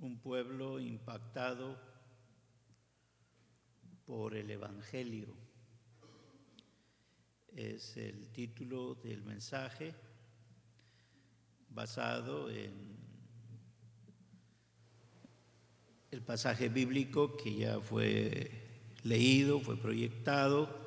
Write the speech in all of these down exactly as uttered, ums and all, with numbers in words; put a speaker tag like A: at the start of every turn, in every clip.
A: un pueblo impactado por el Evangelio. Es el título del mensaje basado en el pasaje bíblico que ya fue leído, fue proyectado.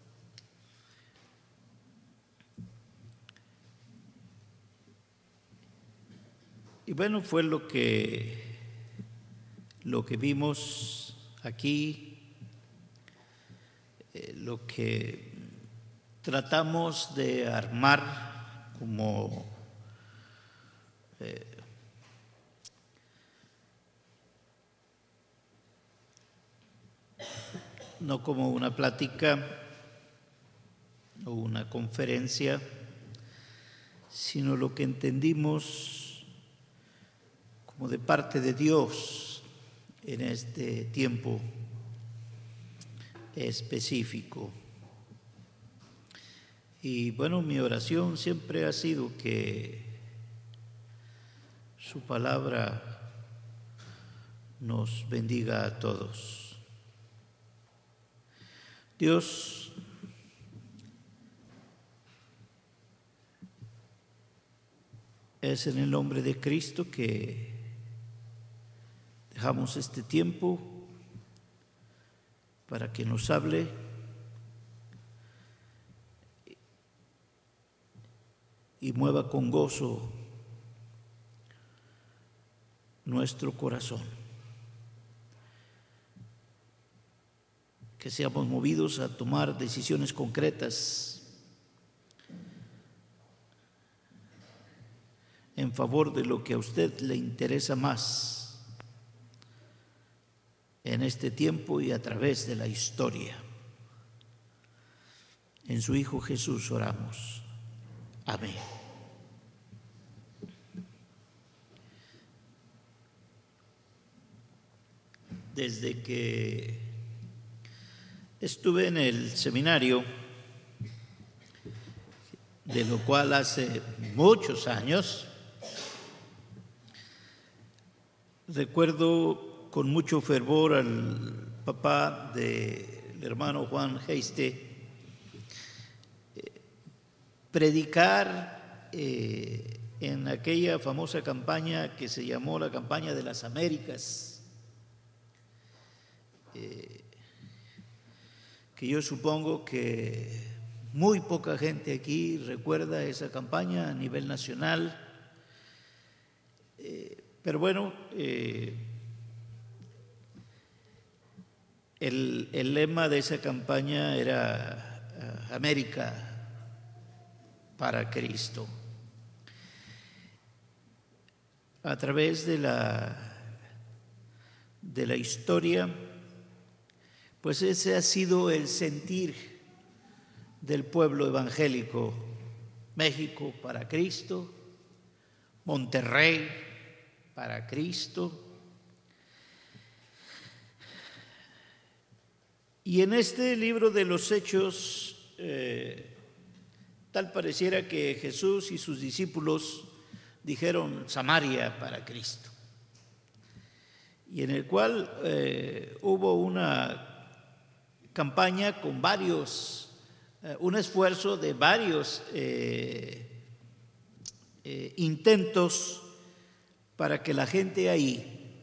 A: Y bueno, fue lo que, lo que vimos aquí, eh, lo que tratamos de armar como eh, no como una plática o una conferencia, sino lo que entendimos como de parte de Dios en este tiempo específico. Y bueno, mi oración siempre ha sido que su palabra nos bendiga a todos. Dios, es en el nombre de Cristo que dejamos este tiempo para que nos hable y mueva con gozo nuestro corazón. Que seamos movidos a tomar decisiones concretas en favor de lo que a usted le interesa más en este tiempo y a través de la historia. En su Hijo Jesús oramos. Amén. Desde que estuve en el seminario, de lo cual hace muchos años, recuerdo con mucho fervor al papá del hermano Juan Heiste eh, predicar eh, en aquella famosa campaña que se llamó la campaña de las Américas, eh, que yo supongo que muy poca gente aquí recuerda esa campaña a nivel nacional, eh, pero bueno, eh, El, el lema de esa campaña era uh, América para Cristo. A través de la, de la historia, pues ese ha sido el sentir del pueblo evangélico. México para Cristo, Monterrey para Cristo. Y en este libro de los Hechos, eh, tal pareciera que Jesús y sus discípulos dijeron Samaria para Cristo, y en el cual eh, hubo una campaña con varios, eh, un esfuerzo de varios eh, eh, intentos para que la gente ahí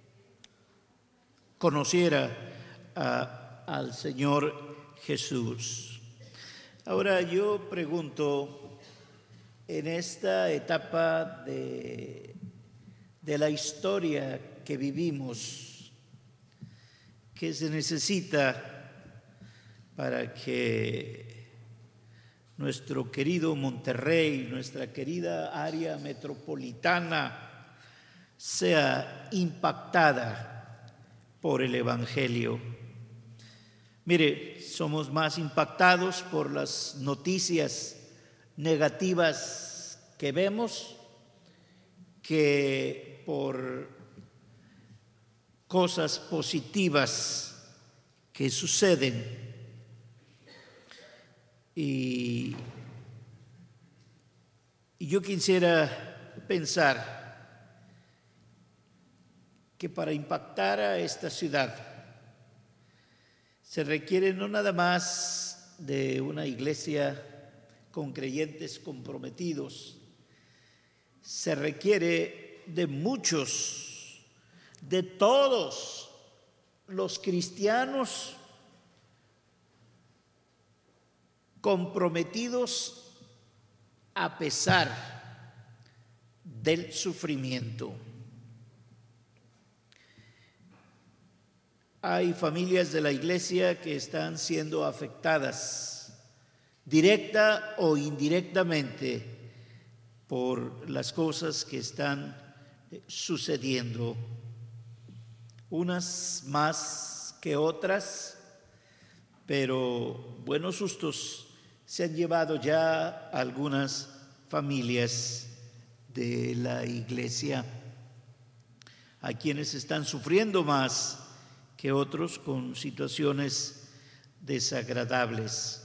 A: conociera a al Señor Jesús. Ahora yo pregunto, en esta etapa de, de la historia que vivimos, ¿qué se necesita para que nuestro querido Monterrey, nuestra querida área metropolitana, sea impactada por el Evangelio? Mire, somos más impactados por las noticias negativas que vemos que por cosas positivas que suceden. Y, y yo quisiera pensar que para impactar a esta ciudad se requiere no nada más de una iglesia con creyentes comprometidos, se requiere de muchos, de todos los cristianos comprometidos a pesar del sufrimiento. Hay familias de la iglesia que están siendo afectadas directa o indirectamente por las cosas que están sucediendo, unas más que otras, pero buenos sustos se han llevado ya algunas familias de la iglesia. Hay quienes están sufriendo más que otros con situaciones desagradables.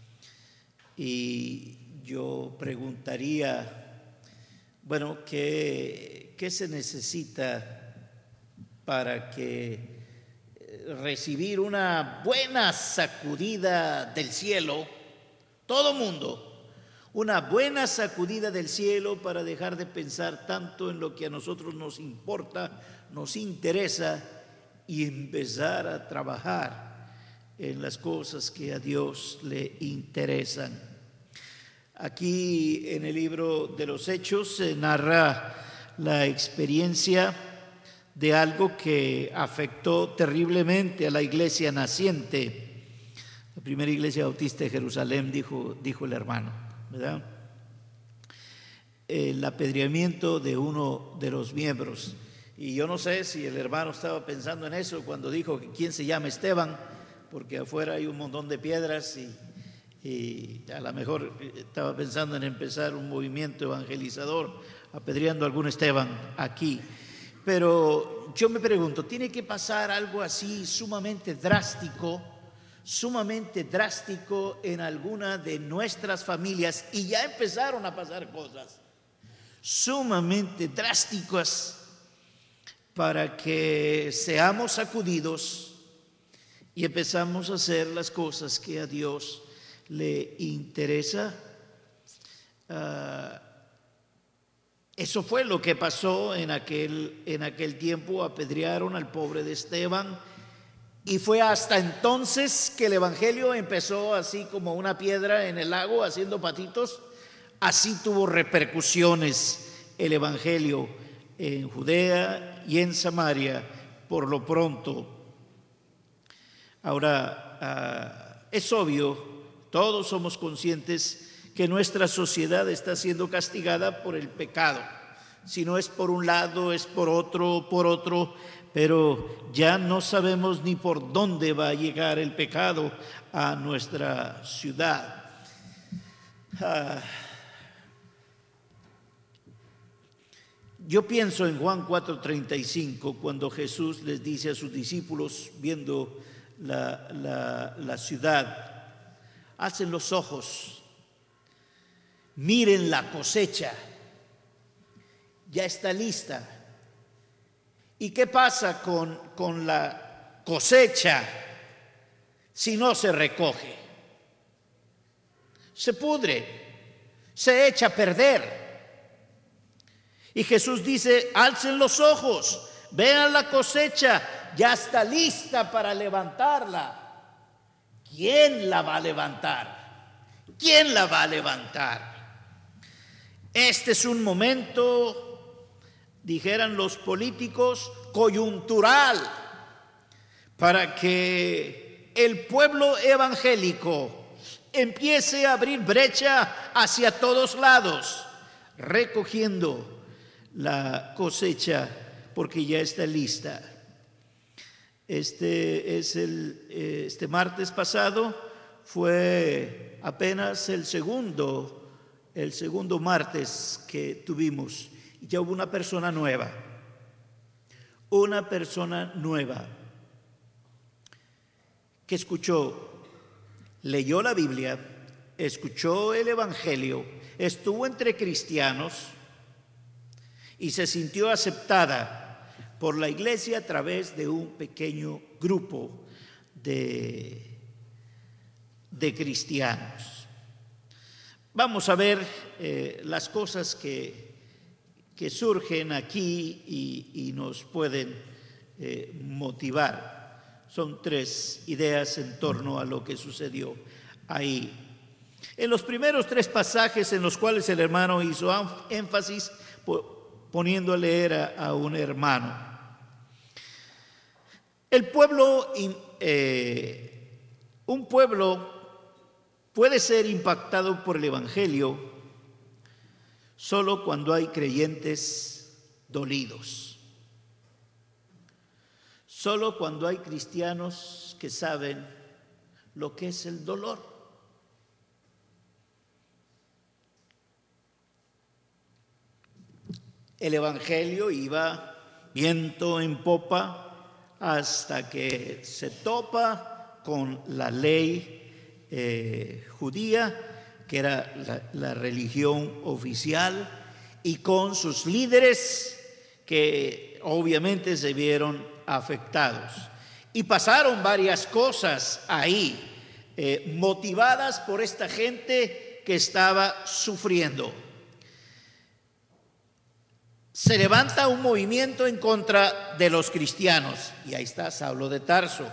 A: Y yo preguntaría, bueno, ¿qué, qué se necesita para que recibir una buena sacudida del cielo, todo mundo, una buena sacudida del cielo para dejar de pensar tanto en lo que a nosotros nos importa, nos interesa, y empezar a trabajar en las cosas que a Dios le interesan? Aquí en el libro de los Hechos se narra la experiencia de algo que afectó terriblemente a la iglesia naciente. La primera iglesia bautista de Jerusalén, dijo, dijo el hermano, ¿verdad? El apedreamiento de uno de los miembros. Y yo no sé si el hermano estaba pensando en eso cuando dijo que quién se llama Esteban, porque afuera hay un montón de piedras y, y a lo mejor estaba pensando en empezar un movimiento evangelizador apedreando a algún Esteban aquí. Pero yo me pregunto, ¿tiene que pasar algo así sumamente drástico, sumamente drástico en alguna de nuestras familias? Y ya empezaron a pasar cosas sumamente drásticas para que seamos sacudidos y empezamos a hacer las cosas que a Dios le interesa. Uh, eso fue lo que pasó en aquel, en aquel tiempo. Apedrearon al pobre de Esteban, y fue hasta entonces que el evangelio empezó así como una piedra en el lago haciendo patitos. Así tuvo repercusiones el evangelio en Judea y en Samaria por lo pronto. Ahora, uh, es obvio, todos somos conscientes que nuestra sociedad está siendo castigada por el pecado. Si no es por un lado, es por otro, por otro, pero ya no sabemos ni por dónde va a llegar el pecado a nuestra ciudad. Uh, Yo pienso en Juan cuatro treinta y cinco, cuando Jesús les dice a sus discípulos, viendo la, la, la ciudad: alcen los ojos, miren la cosecha, ya está lista. ¿Y qué pasa con, con la cosecha si no se recoge? Se pudre, se echa a perder. Y Jesús dice: alcen los ojos, vean la cosecha, ya está lista para levantarla. ¿Quién la va a levantar? ¿Quién la va a levantar? Este es un momento, dijeran los políticos, coyuntural, para que el pueblo evangélico empiece a abrir brecha hacia todos lados, recogiendo la cosecha, porque ya está lista. Este es el este martes pasado fue apenas el segundo el segundo martes que tuvimos, y ya hubo una persona nueva, una persona nueva que escuchó, leyó la Biblia, escuchó el evangelio, estuvo entre cristianos y se sintió aceptada por la iglesia a través de un pequeño grupo de, de cristianos. Vamos a ver eh, las cosas que, que surgen aquí y, y nos pueden eh, motivar. Son tres ideas en torno a lo que sucedió ahí. En los primeros tres pasajes en los cuales el hermano hizo énfasis, poniendo a leer a, a un hermano. El pueblo, eh, un pueblo puede ser impactado por el Evangelio solo cuando hay creyentes dolidos. Solo cuando hay cristianos que saben lo que es el dolor. El Evangelio iba viento en popa hasta que se topa con la ley eh, judía, que era la, la religión oficial, y con sus líderes que obviamente se vieron afectados. Y pasaron varias cosas ahí, eh, motivadas por esta gente que estaba sufriendo. Se levanta un movimiento en contra de los cristianos, y ahí está Saulo de Tarso.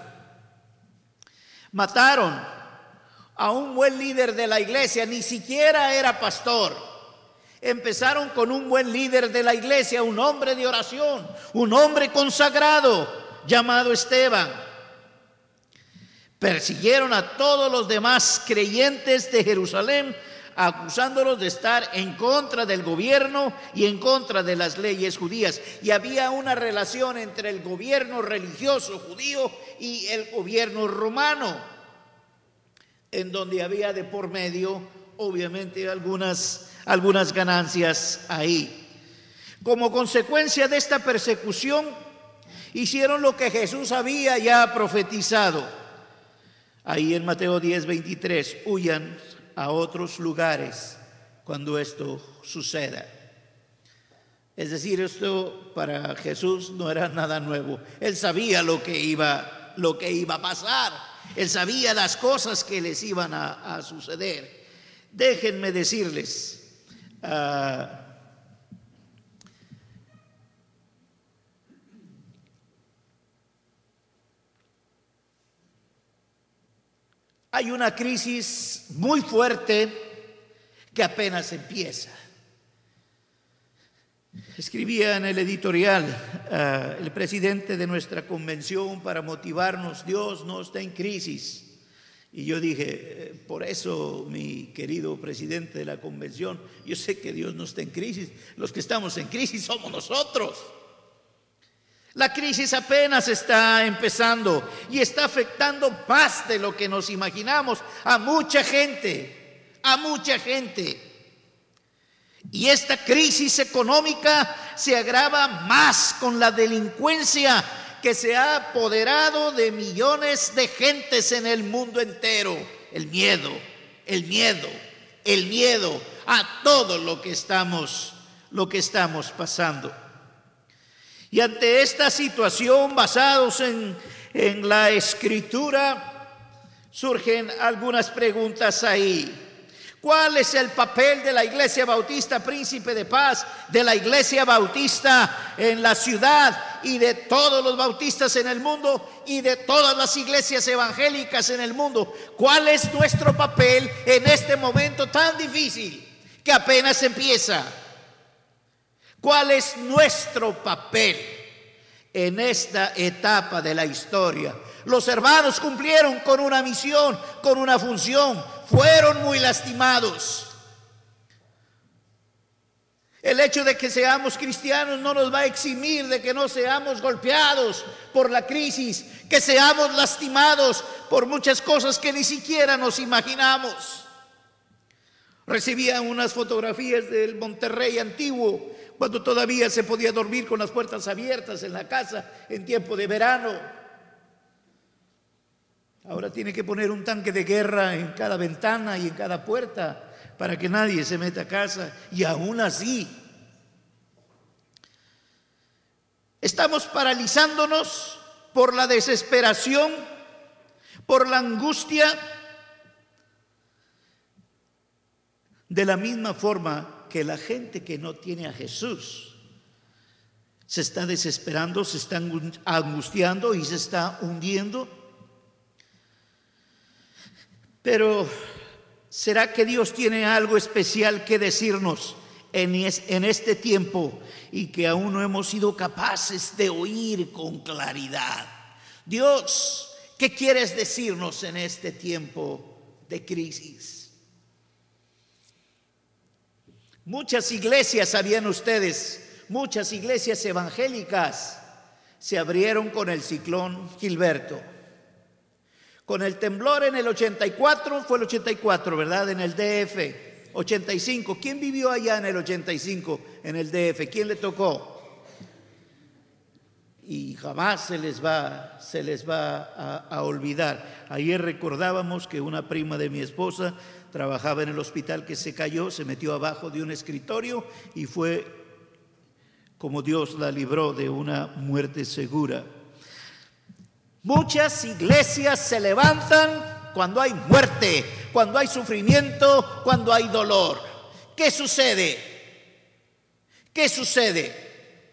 A: Mataron a un buen líder de la iglesia, ni siquiera era pastor. Empezaron con un buen líder de la iglesia, un hombre de oración, un hombre consagrado llamado Esteban. Persiguieron a todos los demás creyentes de Jerusalén, acusándolos de estar en contra del gobierno y en contra de las leyes judías. Y había una relación entre el gobierno religioso judío y el gobierno romano, en donde había de por medio, obviamente, algunas, algunas ganancias ahí. Como consecuencia de esta persecución, hicieron lo que Jesús había ya profetizado. Ahí en Mateo diez, veintitrés, huyan a otros lugares cuando esto suceda. Es decir, esto para Jesús no era nada nuevo. Él sabía lo que iba, lo que iba a pasar. Él sabía las cosas que les iban a, a suceder. Déjenme decirles, uh, hay una crisis muy fuerte que apenas empieza. Escribía en el editorial uh, el presidente de nuestra convención para motivarnos: Dios no está en crisis. Y yo dije, por eso, mi querido presidente de la convención, yo sé que Dios no está en crisis. Los que estamos en crisis somos nosotros. La crisis apenas está empezando y está afectando más de lo que nos imaginamos a mucha gente, a mucha gente. Y esta crisis económica se agrava más con la delincuencia que se ha apoderado de millones de gentes en el mundo entero. El miedo, el miedo, el miedo a todo lo que estamos, lo que estamos pasando. Y ante esta situación, basados en, en la Escritura, surgen algunas preguntas ahí. ¿Cuál es el papel de la Iglesia Bautista Príncipe de Paz, de la Iglesia Bautista en la ciudad y de todos los bautistas en el mundo y de todas las iglesias evangélicas en el mundo? ¿Cuál es nuestro papel en este momento tan difícil que apenas empieza? ¿Cuál es nuestro papel en esta etapa de la historia? Los hermanos cumplieron con una misión, con una función. Fueron muy lastimados. El hecho de que seamos cristianos no nos va a eximir de que no seamos golpeados por la crisis, que seamos lastimados por muchas cosas que ni siquiera nos imaginamos. Recibía unas fotografías del Monterrey antiguo, cuando todavía se podía dormir con las puertas abiertas en la casa en tiempo de verano. Ahora tiene que poner un tanque de guerra en cada ventana y en cada puerta para que nadie se meta a casa. Y aún así, Estamos paralizándonos por la desesperación, por la angustia. De la misma forma que la gente que no tiene a Jesús se está desesperando, se está angustiando y se está hundiendo. Pero ¿será que Dios tiene algo especial que decirnos en este tiempo y que aún no hemos sido capaces de oír con claridad? Dios, ¿qué quieres decirnos en este tiempo de crisis? Muchas iglesias, sabían ustedes, muchas iglesias evangélicas se abrieron con el ciclón Gilberto. Con el temblor en el ochenta y cuatro, fue el ochenta y cuatro, ¿verdad? En el D F, ochenta y cinco. ¿Quién vivió allá en el ochenta y cinco en el D F? ¿Quién le tocó? Y jamás se les va, se les va a, a olvidar. Ayer recordábamos que una prima de mi esposa trabajaba en el hospital que se cayó, se metió abajo de un escritorio y fue como Dios la libró de una muerte segura. Muchas iglesias se levantan cuando hay muerte, cuando hay sufrimiento, cuando hay dolor. ¿Qué sucede? ¿Qué sucede?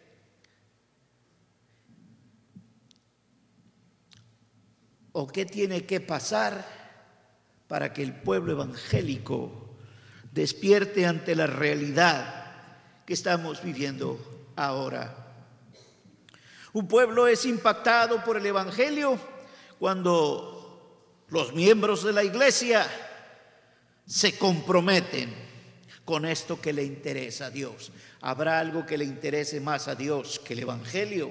A: ¿O qué tiene que pasar para que el pueblo evangélico despierte ante la realidad que estamos viviendo ahora? Un pueblo es impactado por el evangelio cuando los miembros de la iglesia se comprometen con esto que le interesa a Dios. ¿Habrá algo que le interese más a Dios que el evangelio?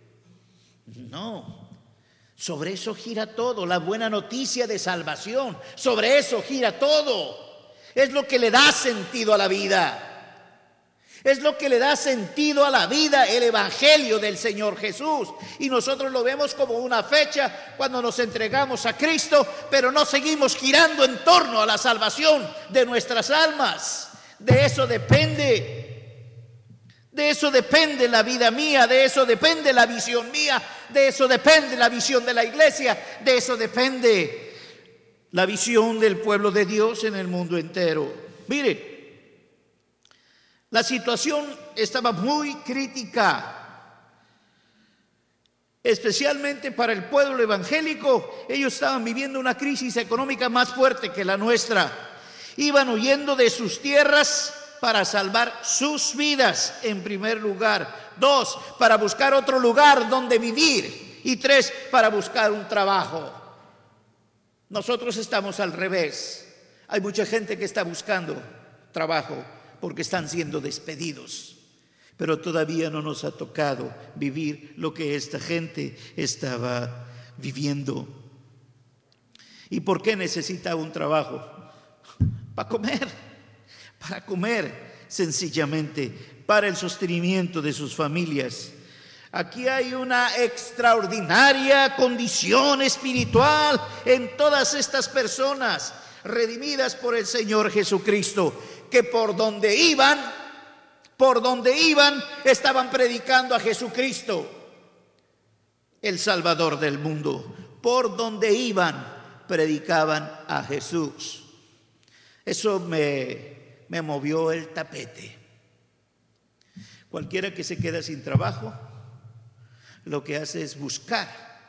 A: No. Sobre eso gira todo, la buena noticia de salvación. Sobre eso gira todo. Es lo que le da sentido a la vida. Es lo que le da sentido a la vida, el evangelio del Señor Jesús. Y nosotros lo vemos como una fecha cuando nos entregamos a Cristo, pero no seguimos girando en torno a la salvación de nuestras almas. De eso depende. De eso depende la vida mía, de eso depende la visión mía, de eso depende la visión de la iglesia, de eso depende la visión del pueblo de Dios en el mundo entero. Mire, la situación estaba muy crítica, especialmente para el pueblo evangélico. Ellos estaban viviendo una crisis económica más fuerte que la nuestra. Iban huyendo de sus tierras para salvar sus vidas en primer lugar. Dos, para buscar otro lugar donde vivir. Y tres, para buscar un trabajo. Nosotros estamos al revés. Hay mucha gente que está buscando trabajo porque están siendo despedidos. Pero todavía no nos ha tocado vivir lo que esta gente estaba viviendo. ¿Y por qué necesita un trabajo? Para comer. Para comer, sencillamente, para el sostenimiento de sus familias. Aquí hay una extraordinaria condición espiritual en todas estas personas redimidas por el Señor Jesucristo, que por donde iban, por donde iban, estaban predicando a Jesucristo, el Salvador del mundo. Por donde iban, predicaban a Jesús. Eso me... me movió el tapete. Cualquiera que se queda sin trabajo, lo que hace es buscar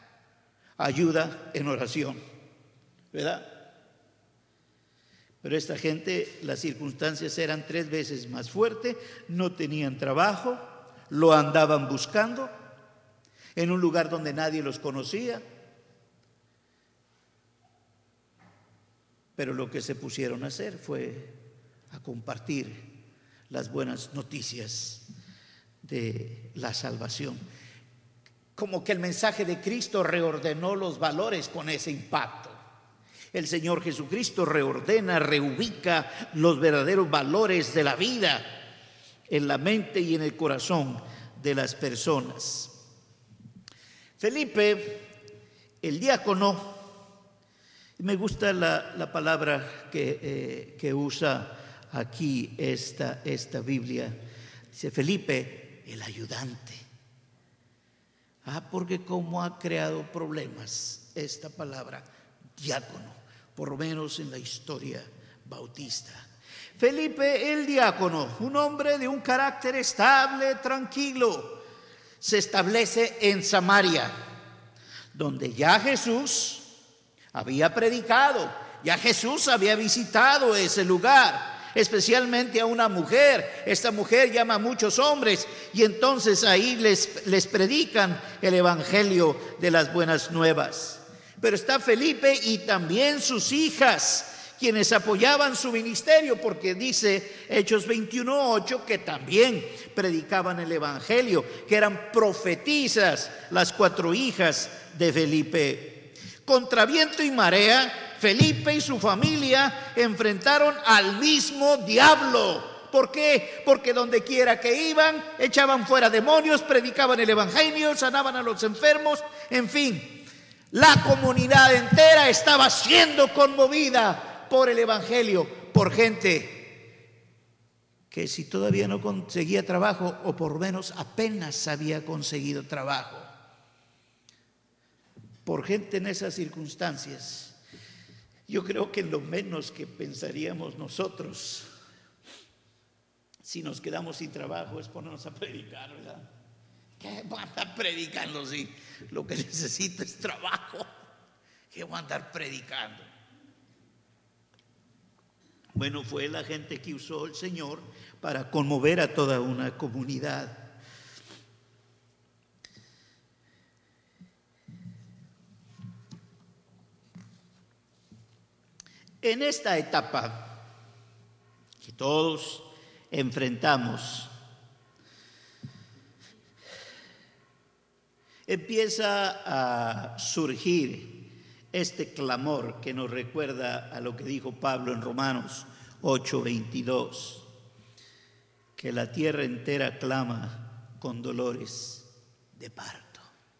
A: ayuda en oración, ¿verdad? Pero esta gente, las circunstancias eran tres veces más fuertes, no tenían trabajo, lo andaban buscando en un lugar donde nadie los conocía. Pero lo que se pusieron a hacer fue a compartir las buenas noticias de la salvación. Como que el mensaje de Cristo reordenó los valores con ese impacto. El Señor Jesucristo reordena, reubica los verdaderos valores de la vida en la mente y en el corazón de las personas. Felipe, el diácono, me gusta la, la palabra que, eh, que usa aquí esta, esta Biblia. Dice Felipe, el ayudante. Ah, porque como ha creado problemas esta palabra diácono, por lo menos en la historia bautista. Felipe el diácono, un hombre de un carácter estable, tranquilo, se establece en Samaria, donde ya Jesús había predicado, ya Jesús había visitado ese lugar, especialmente a una mujer. Esta mujer llama a muchos hombres y entonces ahí les, les predican el evangelio de las buenas nuevas. Pero está Felipe y también sus hijas, quienes apoyaban su ministerio, porque dice Hechos veintiuno ocho que también predicaban el evangelio, que eran profetisas las cuatro hijas de Felipe. Contra viento y marea, Felipe y su familia enfrentaron al mismo diablo. ¿Por qué? Porque donde quiera que iban, echaban fuera demonios, predicaban el evangelio, sanaban a los enfermos, en fin, la comunidad entera estaba siendo conmovida por el evangelio, por gente que si todavía no conseguía trabajo, o por lo menos apenas había conseguido trabajo, por gente en esas circunstancias. Yo creo que lo menos que pensaríamos nosotros si nos quedamos sin trabajo es ponernos a predicar, ¿verdad? ¿Qué voy a andar predicando si lo que necesito es trabajo? ¿Qué voy a andar predicando? Bueno, fue la gente que usó el Señor para conmover a toda una comunidad. En esta etapa que todos enfrentamos, empieza a surgir este clamor que nos recuerda a lo que dijo Pablo en Romanos ocho veintidós, que la tierra entera clama con dolores de parto.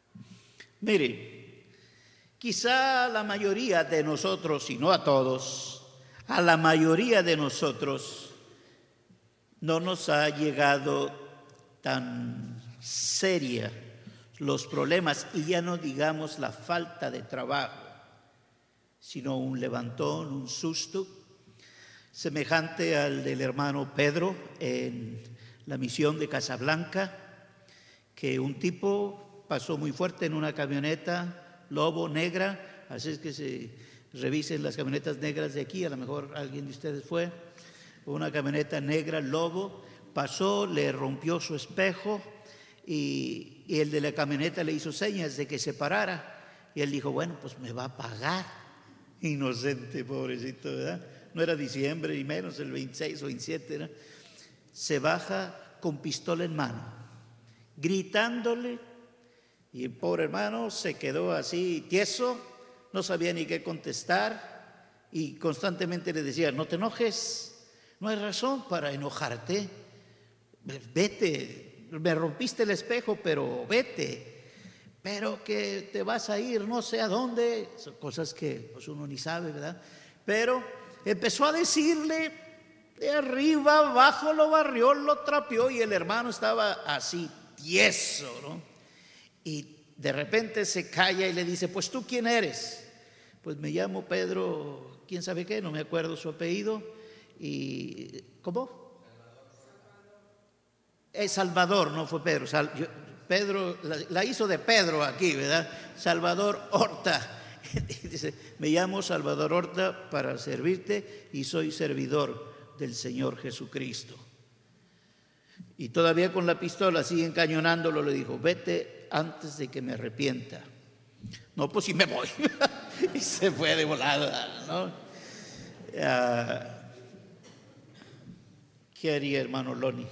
A: Mire, quizá la mayoría de nosotros, y no a todos, a la mayoría de nosotros no nos ha llegado tan seria los problemas, y ya no digamos la falta de trabajo, sino un levantón, un susto, semejante al del hermano Pedro en la misión de Casablanca, que un tipo pasó muy fuerte en una camioneta Lobo negra. Así es que se revisen las camionetas negras de aquí, a lo mejor alguien de ustedes fue. Una camioneta negra Lobo pasó, le rompió su espejo y, y el de la camioneta le hizo señas de que se parara, y él dijo, bueno, pues me va a pagar. Inocente, pobrecito, ¿verdad? No era diciembre, ni menos el veintiséis o veintisiete, ¿verdad? Se baja con pistola en mano, gritándole, y el pobre hermano se quedó así tieso, no sabía ni qué contestar, y constantemente le decía, no te enojes, no hay razón para enojarte, vete, me rompiste el espejo, pero vete. Pero que te vas a ir no sé a dónde, son cosas que pues uno ni sabe, ¿verdad? Pero empezó a decirle de arriba abajo, lo barrió, lo trapeó, y el hermano estaba así tieso, ¿no? Y de repente se calla y le dice, pues ¿tú quién eres? Pues me llamo Pedro, quién sabe qué, no me acuerdo su apellido. Y ¿cómo? Es Salvador, no fue Pedro. Sal, yo, Pedro, la, la hizo de Pedro aquí, ¿verdad? Salvador Horta. Dice, me llamo Salvador Horta para servirte y soy servidor del Señor Jesucristo. Y todavía con la pistola, así encañonándolo, le dijo, vete antes de que me arrepienta. No, pues sí me voy. Y se fue de volada, ¿no? Uh, ¿Qué haría, hermano Loni?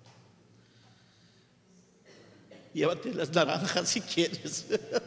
A: Llévate las naranjas si quieres.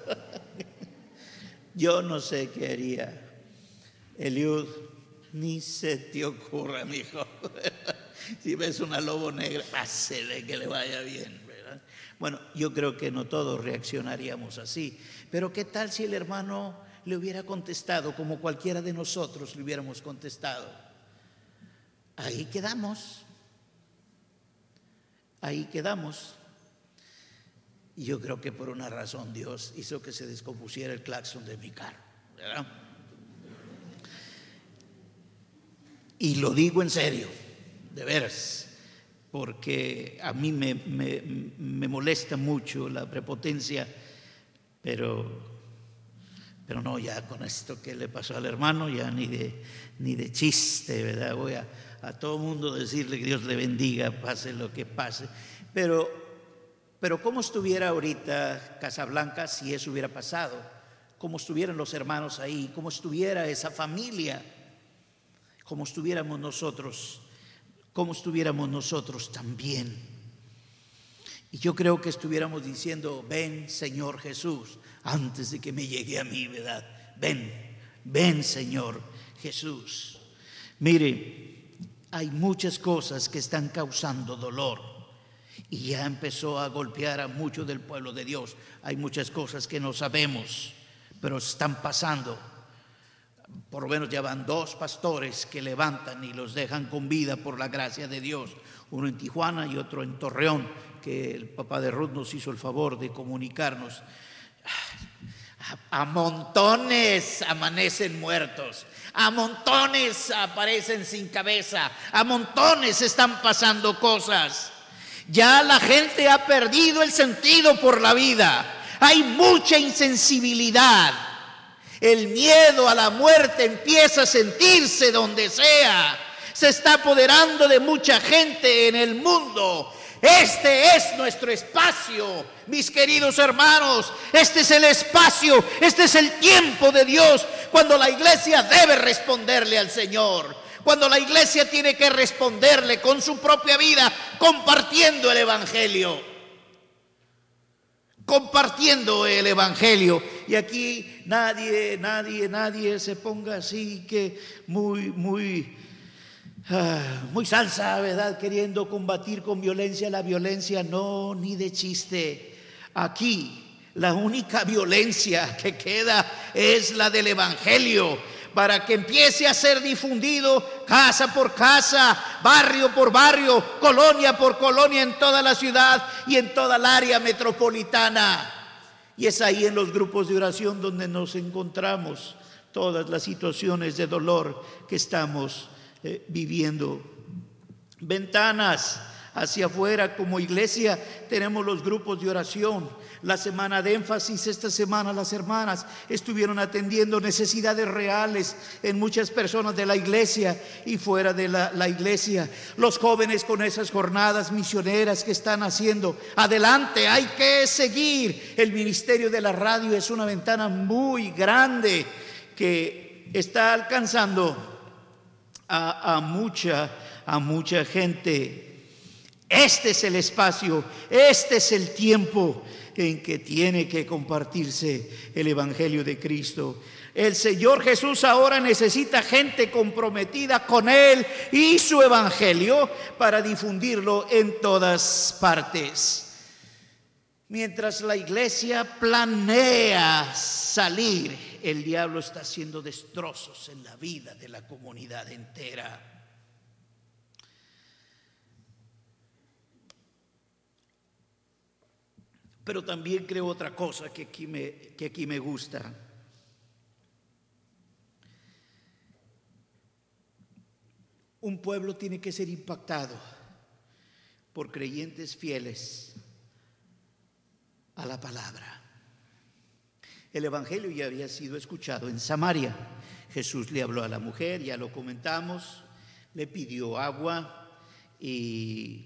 A: Yo no sé qué haría. Eliud, ni se te ocurra, mijo. Si ves una lobo negra, pásele que le vaya bien, ¿verdad? Bueno, yo creo que no todos reaccionaríamos así. Pero ¿qué tal si el hermano le hubiera contestado como cualquiera de nosotros le hubiéramos contestado? Ahí quedamos. Ahí quedamos. Y yo creo que por una razón Dios hizo que se descompusiera el claxon de mi carro, ¿verdad? Y lo digo en serio, de veras, porque a mí me, me, me molesta mucho la prepotencia, pero, pero no, ya con esto que le pasó al hermano, ya ni de, ni de chiste, ¿verdad? Voy a, a todo mundo decirle que Dios le bendiga, pase lo que pase. Pero, pero ¿cómo estuviera ahorita Casablanca si eso hubiera pasado? ¿Cómo estuvieran los hermanos ahí? ¿Cómo estuviera esa familia? ¿Cómo estuviéramos nosotros? ¿Cómo estuviéramos nosotros también? Y yo creo que estuviéramos diciendo: ven, Señor Jesús, antes de que me llegue a mí, ¿verdad? Ven, ven, Señor Jesús. Mire, hay muchas cosas que están causando dolor y ya empezó a golpear a mucho del pueblo de Dios. Hay muchas cosas que no sabemos, pero están pasando. Por lo menos ya van dos pastores que levantan y los dejan con vida por la gracia de Dios. Uno en Tijuana y otro en Torreón, que el papá de Ruth nos hizo el favor de comunicarnos. A montones amanecen muertos, a montones aparecen sin cabeza, a montones están pasando cosas. Ya la gente ha perdido el sentido por la vida. Hay mucha insensibilidad. El miedo a la muerte empieza a sentirse donde sea. Se está apoderando de mucha gente en el mundo. Este es nuestro espacio, mis queridos hermanos. Este es el espacio, este es el tiempo de Dios, cuando la iglesia debe responderle al Señor, cuando la iglesia tiene que responderle con su propia vida, compartiendo el evangelio. Compartiendo el evangelio. Y aquí nadie, nadie, nadie se ponga así que muy, muy, uh, muy salsa, ¿verdad? Queriendo combatir con violencia la violencia. No, ni de chiste. Aquí la única violencia que queda es la del evangelio, para que empiece a ser difundido casa por casa, barrio por barrio, colonia por colonia, en toda la ciudad y en toda el área metropolitana. Y es ahí en los grupos de oración donde nos encontramos todas las situaciones de dolor que estamos eh, viviendo. Ventanas hacia afuera, como iglesia tenemos los grupos de oración. La semana de énfasis, esta semana las hermanas estuvieron atendiendo necesidades reales en muchas personas de la iglesia y fuera de la, la iglesia. Los jóvenes con esas jornadas misioneras que están haciendo. Adelante, hay que seguir. El ministerio de la radio es una ventana muy grande que está alcanzando a, a mucha, a mucha gente. Este es el espacio, este es el tiempo en que tiene que compartirse el evangelio de Cristo. El Señor Jesús ahora necesita gente comprometida con Él y su evangelio para difundirlo en todas partes. Mientras la iglesia planea salir, el diablo está haciendo destrozos en la vida de la comunidad entera. Pero también creo otra cosa que aquí me, que aquí me gusta. Un pueblo tiene que ser impactado por creyentes fieles a la palabra. El evangelio ya había sido escuchado en Samaria. Jesús le habló a la mujer, ya lo comentamos, le pidió agua y...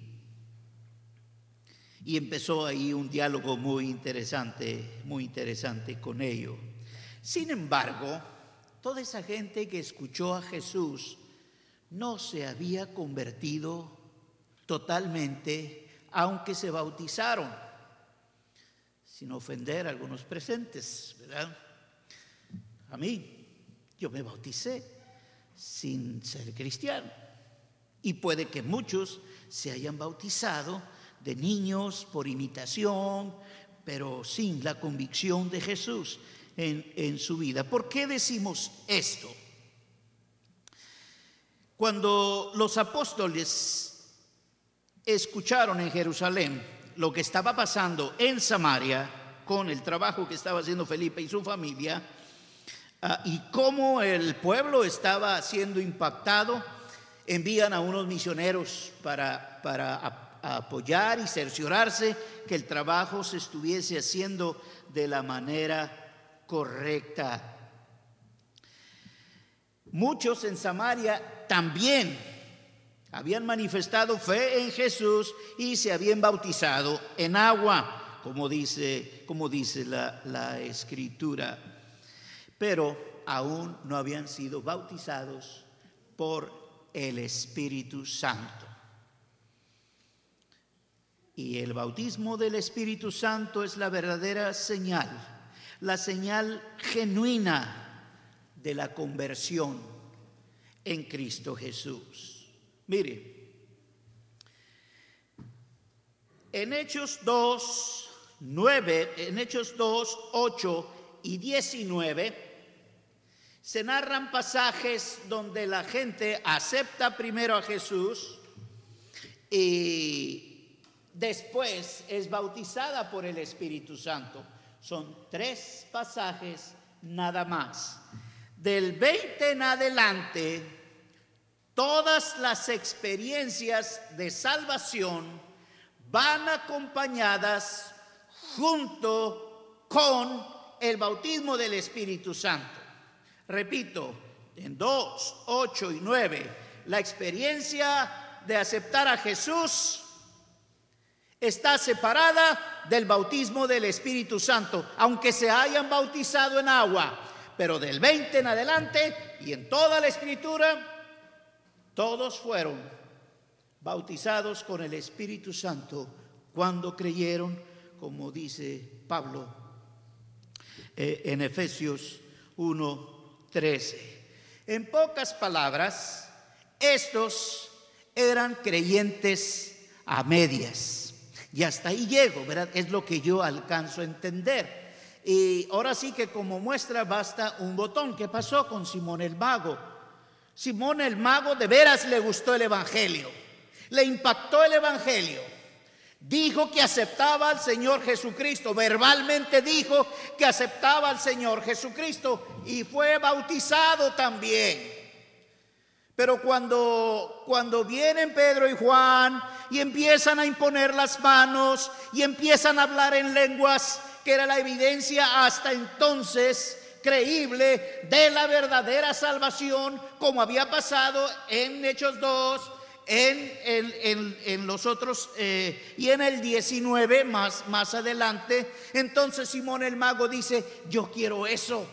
A: Y empezó ahí un diálogo muy interesante, muy interesante con ellos. Sin embargo, toda esa gente que escuchó a Jesús no se había convertido totalmente, aunque se bautizaron, sin ofender a algunos presentes, ¿verdad? A mí, yo me bauticé sin ser cristiano. Y puede que muchos se hayan bautizado de niños por imitación, pero sin la convicción de Jesús en, en su vida. ¿Por qué decimos esto? Cuando los apóstoles escucharon en Jerusalén lo que estaba pasando en Samaria con el trabajo que estaba haciendo Felipe y su familia, uh, y cómo el pueblo estaba siendo impactado, envían a unos misioneros para, para a, a apoyar y cerciorarse que el trabajo se estuviese haciendo de la manera correcta. Muchos en Samaria también habían manifestado fe en Jesús y se habían bautizado en agua, como dice, como dice la, la Escritura, pero aún no habían sido bautizados por el Espíritu Santo. Y el bautismo del Espíritu Santo es la verdadera señal, la señal genuina de la conversión en Cristo Jesús. Mire, en Hechos dos, nueve, en Hechos dos, ocho y diecinueve, se narran pasajes donde la gente acepta primero a Jesús y después es bautizada por el Espíritu Santo. Son tres pasajes nada más. Del veinte en adelante, todas las experiencias de salvación van acompañadas junto con el bautismo del Espíritu Santo. Repito, en dos, ocho y nueve, la experiencia de aceptar a Jesús está separada del bautismo del Espíritu Santo, aunque se hayan bautizado en agua. Pero del veinte en adelante y en toda la Escritura, todos fueron bautizados con el Espíritu Santo cuando creyeron, como dice Pablo eh, en Efesios uno, trece. En pocas palabras, estos eran creyentes a medias. Y hasta ahí llego, ¿verdad? Es lo que yo alcanzo a entender. Y ahora sí que como muestra basta un botón. ¿Qué pasó con Simón el Mago? Simón el Mago de veras le gustó el Evangelio, le impactó el Evangelio. Dijo que aceptaba al Señor Jesucristo, verbalmente dijo que aceptaba al Señor Jesucristo y fue bautizado también. Pero cuando, cuando vienen Pedro y Juan y empiezan a imponer las manos y empiezan a hablar en lenguas, que era la evidencia hasta entonces creíble de la verdadera salvación, como había pasado en Hechos dos, en, en, en, en los otros eh, y en el diecinueve más, más adelante. Entonces Simón el Mago dice: yo quiero eso,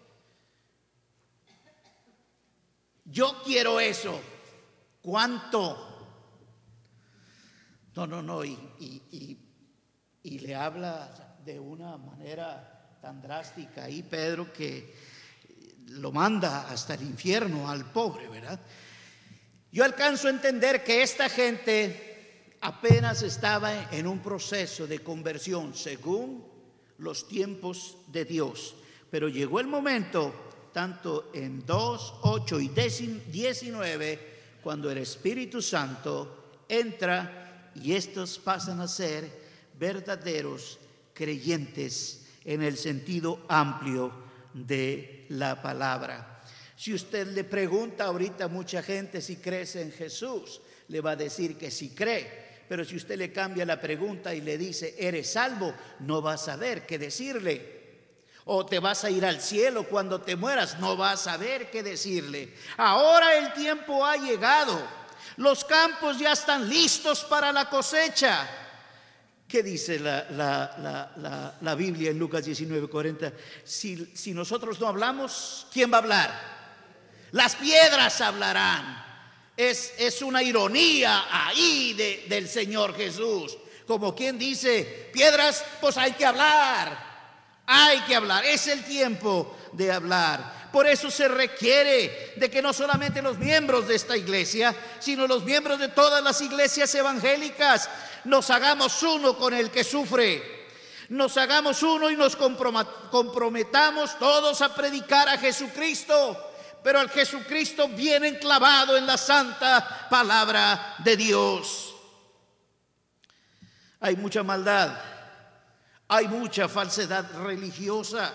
A: yo quiero eso. ¿Cuánto? No, no, no, y, y, y, y le habla de una manera tan drástica y Pedro que lo manda hasta el infierno al pobre, ¿verdad? Yo alcanzo a entender que esta gente apenas estaba en un proceso de conversión según los tiempos de Dios, pero llegó el momento, tanto en dos, ocho y diecinueve, cuando el Espíritu Santo entra y estos pasan a ser verdaderos creyentes en el sentido amplio de la palabra. Si usted le pregunta ahorita a mucha gente si crees en Jesús, le va a decir que sí cree. Pero si usted le cambia la pregunta y le dice ¿eres salvo?, no va a saber qué decirle. O te vas a ir al cielo cuando te mueras, no vas a saber qué decirle. Ahora el tiempo ha llegado, los campos ya están listos para la cosecha. ¿Qué dice la, la, la, la, la Biblia en Lucas diecinueve, cuarenta? Si, si nosotros no hablamos, ¿quién va a hablar? Las piedras hablarán. Es, es una ironía ahí de, del Señor Jesús. Como quien dice, piedras, pues hay que hablar. Hay que hablar. Es el tiempo de hablar. Por eso se requiere de que no solamente los miembros de esta iglesia, sino los miembros de todas las iglesias evangélicas nos hagamos uno con el que sufre. Nos hagamos uno y nos comprometamos todos a predicar a Jesucristo, pero al Jesucristo bien enclavado en la santa palabra de Dios. Hay mucha maldad, hay mucha falsedad religiosa.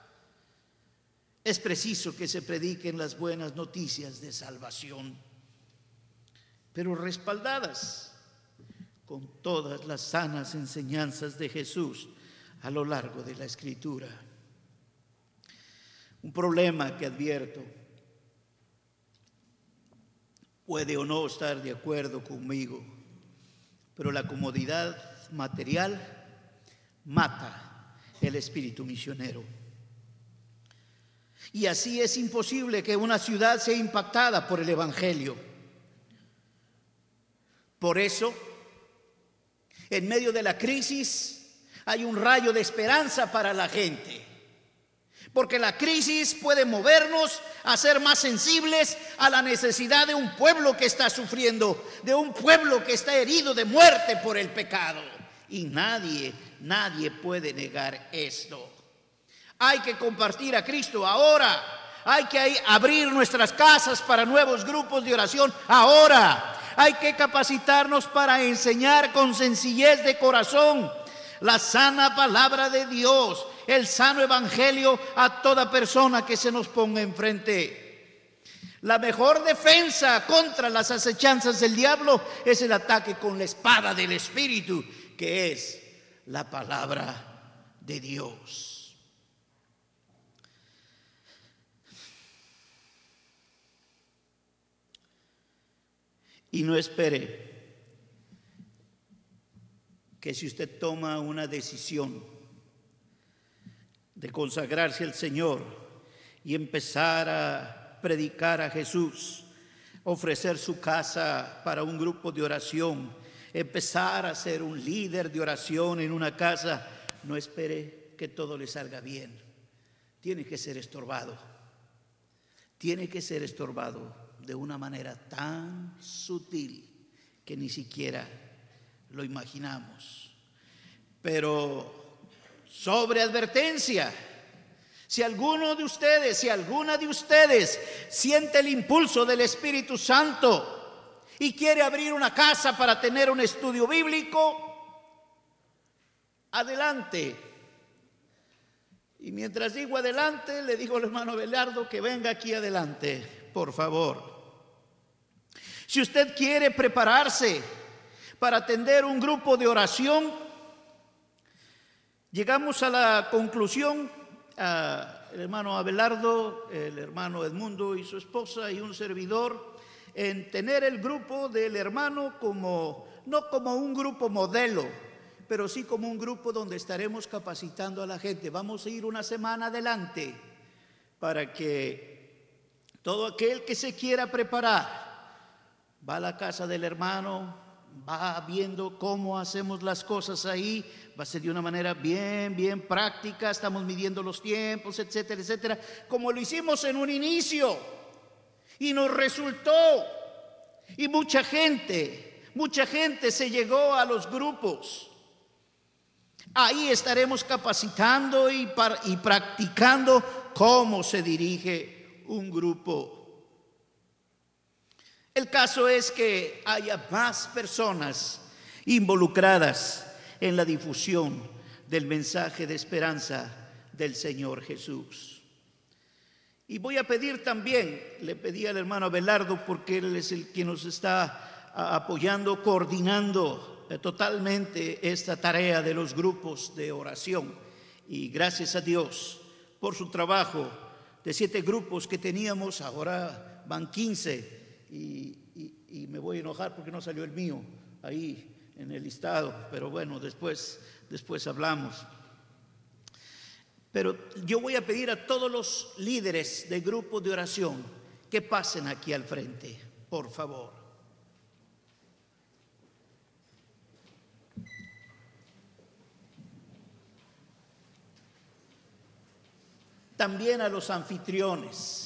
A: Es preciso que se prediquen las buenas noticias de salvación, pero respaldadas con todas las sanas enseñanzas de Jesús a lo largo de la Escritura. Un problema que advierto, puede o no estar de acuerdo conmigo, pero la comodidad material mata el espíritu misionero. Y así es imposible que una ciudad sea impactada por el Evangelio. Por eso, en medio de la crisis, hay un rayo de esperanza para la gente. Porque la crisis puede movernos a ser más sensibles a la necesidad de un pueblo que está sufriendo, de un pueblo que está herido de muerte por el pecado. Y nadie, nadie puede negar esto. Hay que compartir a Cristo ahora. Hay que abrir nuestras casas para nuevos grupos de oración ahora. Hay que capacitarnos para enseñar con sencillez de corazón la sana palabra de Dios, el sano evangelio a toda persona que se nos ponga enfrente. La mejor defensa contra las acechanzas del diablo es el ataque con la espada del Espíritu, que es la palabra de Dios. Y no espere que si usted toma una decisión de consagrarse al Señor y empezar a predicar a Jesús, ofrecer su casa para un grupo de oración, empezar a ser un líder de oración en una casa, no espere que todo le salga bien. Tiene que ser estorbado. Tiene que ser estorbado de una manera tan sutil que ni siquiera lo imaginamos. Pero sobre advertencia, si alguno de ustedes, si alguna de ustedes siente el impulso del Espíritu Santo y quiere abrir una casa para tener un estudio bíblico, adelante. Y mientras digo adelante, le digo al hermano Abelardo que venga aquí adelante, por favor. Si usted quiere prepararse para atender un grupo de oración, llegamos a la conclusión, a el hermano Abelardo, el hermano Edmundo y su esposa y un servidor, en tener el grupo del hermano como, no como un grupo modelo, pero sí como un grupo donde estaremos capacitando a la gente. Vamos a ir una semana adelante para que todo aquel que se quiera preparar va a la casa del hermano, va viendo cómo hacemos las cosas ahí, va a ser de una manera bien, bien práctica, estamos midiendo los tiempos, etcétera, etcétera, como lo hicimos en un inicio y nos resultó. Y mucha gente, mucha gente se llegó a los grupos. Ahí estaremos capacitando y, par- y practicando cómo se dirige un grupo. El caso es que haya más personas involucradas en la difusión del mensaje de esperanza del Señor Jesús. Y voy a pedir también, le pedí al hermano Abelardo, porque él es el que nos está apoyando, coordinando totalmente esta tarea de los grupos de oración. Y gracias a Dios por su trabajo. De siete grupos que teníamos, ahora van quince. Y, y, y me voy a enojar porque no salió el mío ahí en el listado, pero bueno, después, después hablamos. Pero yo voy a pedir a todos los líderes de grupos de oración que pasen aquí al frente, por favor. También a los anfitriones.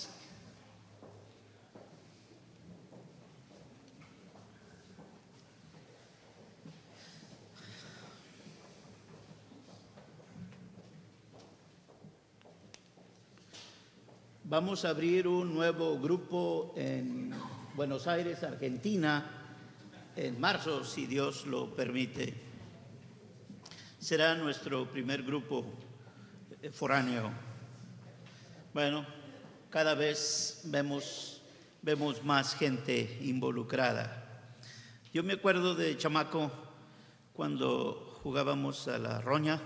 A: Vamos a abrir un nuevo grupo en Buenos Aires, Argentina, en marzo, si Dios lo permite. será nuestro primer grupo foráneo. Bueno, cada vez vemos, vemos más gente involucrada. Yo me acuerdo de chamaco cuando jugábamos a la roña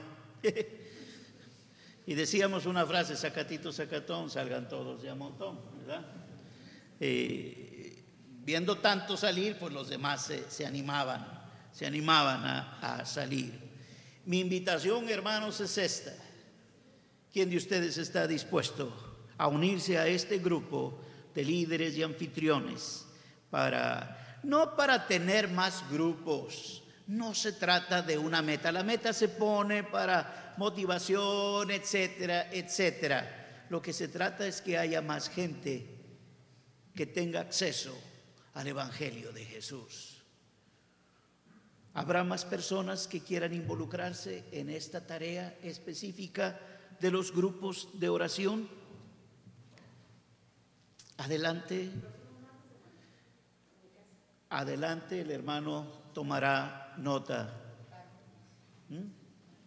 A: y decíamos una frase: sacatito, sacatón, salgan todos de a montón, ¿verdad? Eh, viendo tanto salir, pues los demás se, se animaban, se animaban a, a salir. Mi invitación, hermanos, es esta: ¿quién de ustedes está dispuesto a unirse a este grupo de líderes y anfitriones para, no para tener más grupos? No se trata de una meta. La meta se pone para motivación, etcétera, etcétera. Lo que se trata es que haya más gente que tenga acceso al Evangelio de Jesús. ¿Habrá más personas que quieran involucrarse en esta tarea específica de los grupos de oración? Adelante. Adelante, el hermano tomará nota. ¿Mm?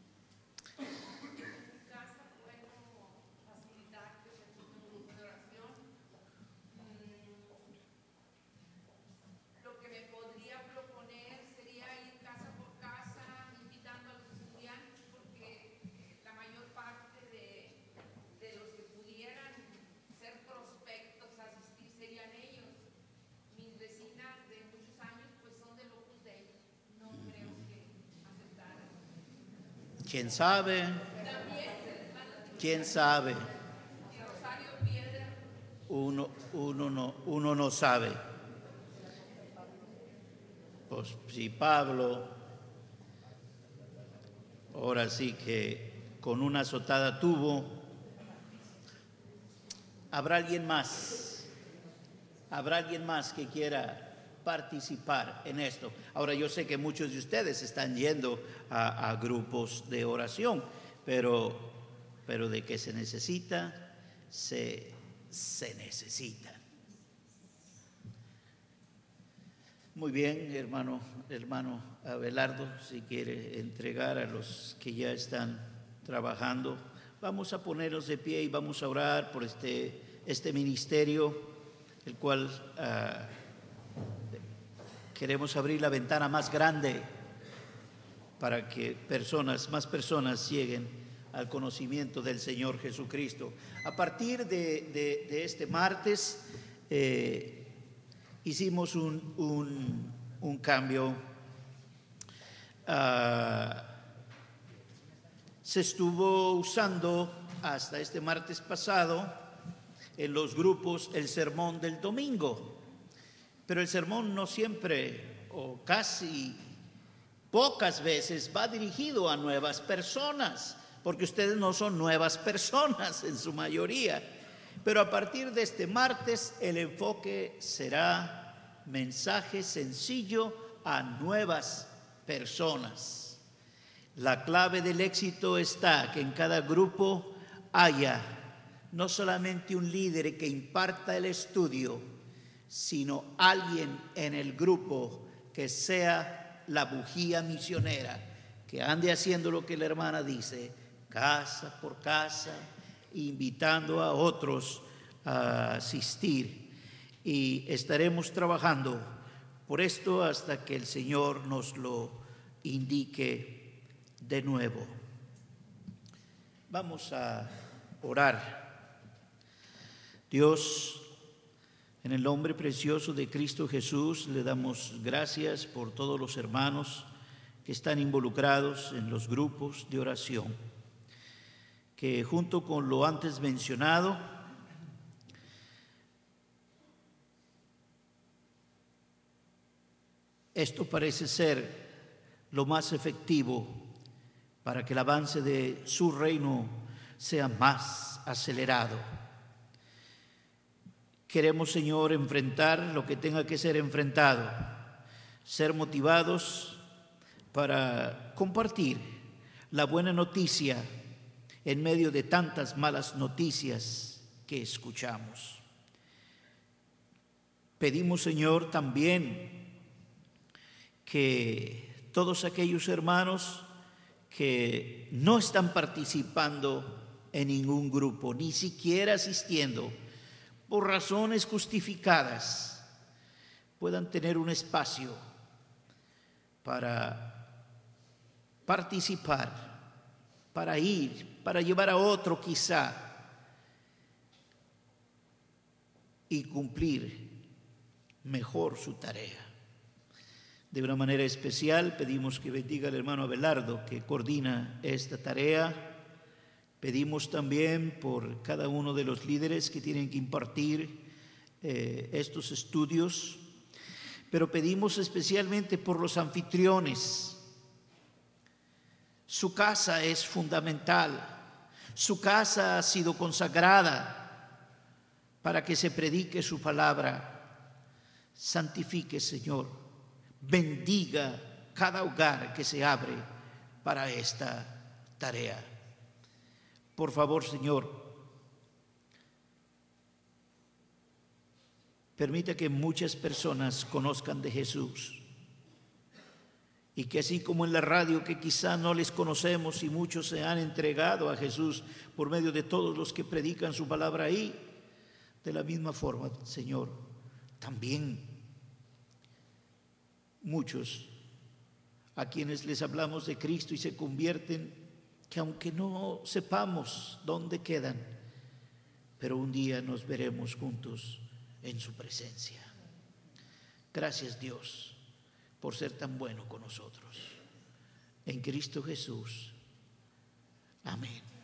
A: ¿Quién sabe? ¿Quién sabe? Uno, uno, no, uno no sabe. Pues si Pablo, ahora sí que con una azotada tuvo, ¿habrá alguien más? ¿Habrá alguien más que quiera participar en esto? Ahora, yo sé que muchos de ustedes están yendo a, a grupos de oración, pero, pero de que se necesita, se, se necesita. Muy bien, hermano, hermano Abelardo, si quiere entregar a los que ya están trabajando. Vamos a ponernos de pie y vamos a orar por este, este ministerio, el cual uh, queremos abrir la ventana más grande para que personas, más personas lleguen al conocimiento del Señor Jesucristo. A partir de, de, de este martes eh, hicimos un, un, un cambio. Uh, se estuvo usando hasta este martes pasado en los grupos el sermón del domingo. Pero el sermón no siempre, o casi pocas veces, va dirigido a nuevas personas, porque ustedes no son nuevas personas en su mayoría. Pero a partir de este martes, el enfoque será mensaje sencillo a nuevas personas. La clave del éxito está que en cada grupo haya no solamente un líder que imparta el estudio, sino alguien en el grupo que sea la bujía misionera, que ande haciendo lo que la hermana dice, casa por casa, invitando a otros a asistir. Y estaremos trabajando por esto hasta que el Señor nos lo indique de nuevo. Vamos a orar. Dios, en el nombre precioso de Cristo Jesús, le damos gracias por todos los hermanos que están involucrados en los grupos de oración, que junto con lo antes mencionado, esto parece ser lo más efectivo para que el avance de su reino sea más acelerado. Queremos, Señor, enfrentar lo que tenga que ser enfrentado, ser motivados para compartir la buena noticia en medio de tantas malas noticias que escuchamos. Pedimos, Señor, también que todos aquellos hermanos que no están participando en ningún grupo, ni siquiera asistiendo, por razones justificadas, puedan tener un espacio para participar, para ir, para llevar a otro quizá y cumplir mejor su tarea. De una manera especial pedimos que bendiga al hermano Abelardo, que coordina esta tarea. Pedimos también por cada uno de los líderes que tienen que impartir eh, estos estudios, pero pedimos especialmente por los anfitriones. Su casa es fundamental, su casa ha sido consagrada para que se predique su palabra. Santifique, Señor, bendiga cada hogar que se abre para esta tarea. Por favor, Señor, permita que muchas personas conozcan de Jesús y que así como en la radio, que quizá no les conocemos y muchos se han entregado a Jesús por medio de todos los que predican su palabra ahí, de la misma forma, Señor, también muchos a quienes les hablamos de Cristo y se convierten, que aunque no sepamos dónde quedan, pero un día nos veremos juntos en su presencia. Gracias, Dios, por ser tan bueno con nosotros. En Cristo Jesús. Amén.